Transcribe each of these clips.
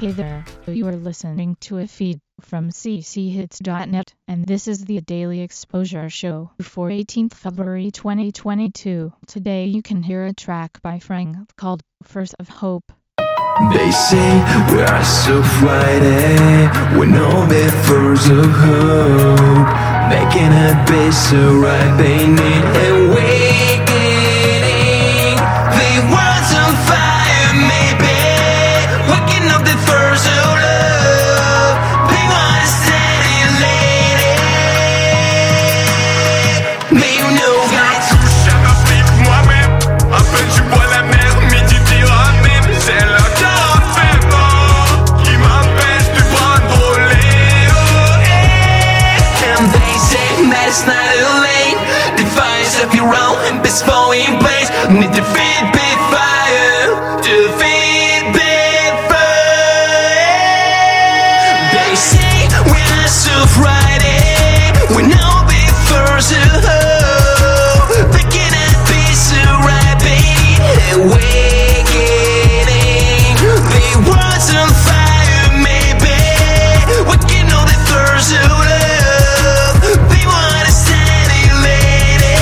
Hey there, you are listening to a feed from cchits.net, and this is the Daily Exposure Show for 18th February 2022. Today you can hear a track by Frank called First of Hope. They say we are so Friday, we're no bit first of hope. Making a base so right, they need awakening. The world's on fire, maybe waking up the first of love. They want to steady lady. Mais you know that Touche à ma pipe moi-même. À peine tu bois la mer, midi dira même. C'est le café qui m'empêche de prendre les and they say that it's not too late. Defiance of your own, best falling place. Need to feed big fire, to feed big fire. They say we're so Friday, we know big first of hope. They cannot be so right, baby. Awakening, the world's on fire, maybe. We can know the first of love. They want to steady lady.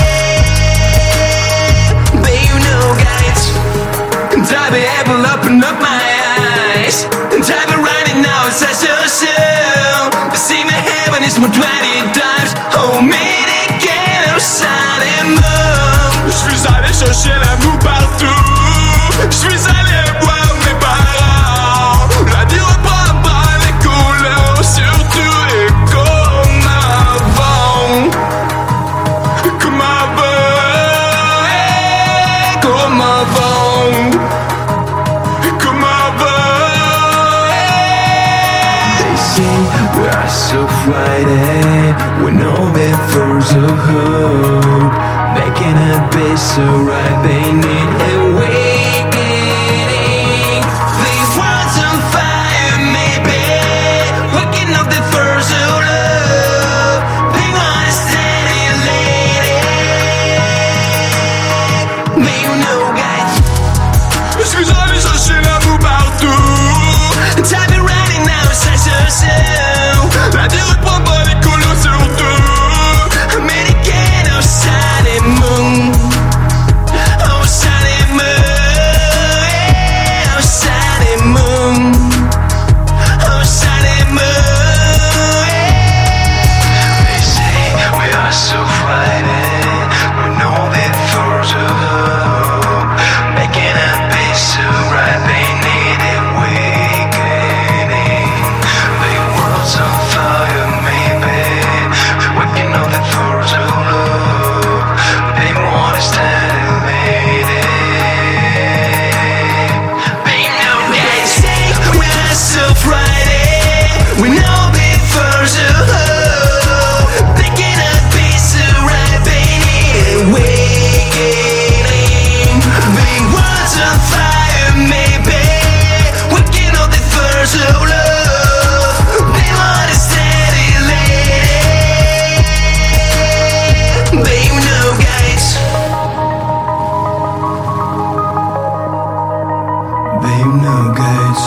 But you know, guys, time to apple open up my eyes. Time to run it now, it's such a soon. The same heaven is more 20 times. Oh, made it get outside and move. Je suis allé chercher l'amour partout. Je suis allé voir mes parents. La vie reprend pas les couleurs, surtout et comme avant. Comme avant, comme avant. Comme avant. They say we are so Friday, we know bit first of hope. Making a base so right, they need awakening. The world's on fire, maybe. Waking up the first of love. They want to steady lady. Mais you know, guys, Je suis allé chercher l'amour partout. time is running now, it's such a soon. La vie reprend pas les couleurs, surtout. American outside the moon, outside the moon, outside the moon, outside the moon. They say we are so Friday, we know that first of hope. Making a base so right, they need awakening. The world's on fire, maybe. Waking up the first of love. They want to stand lady. They know they say we're so Friday. We know the first of hope. They cannot be so right, baby. Awakening. The world's on fire, maybe. Waking up the first of love. They want to steady lady. But you know, guys. But you know, guys.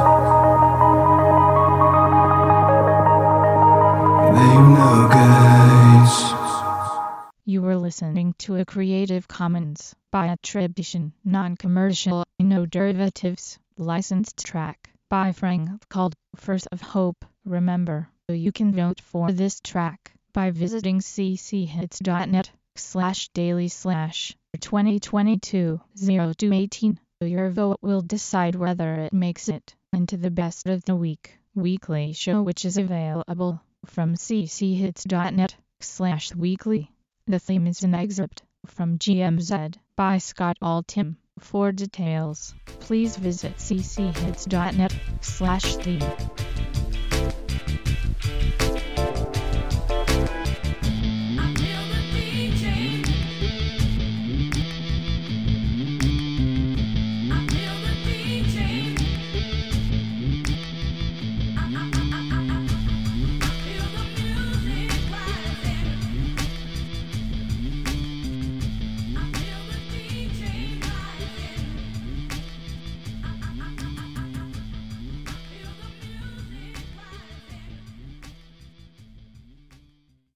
But you know, guys. You were listening to a Creative Commons by attribution, non-commercial, no derivatives, licensed track by Frank called First of Hope. Remember, you can vote for this track by visiting cchits.net/daily/2022-0218. Your vote will decide whether it makes it into the Best of the Week weekly show, which is available from cchits.net/weekly. The theme is an excerpt from GMZ by Scott Altham. For details, please visit cchits.net/theme.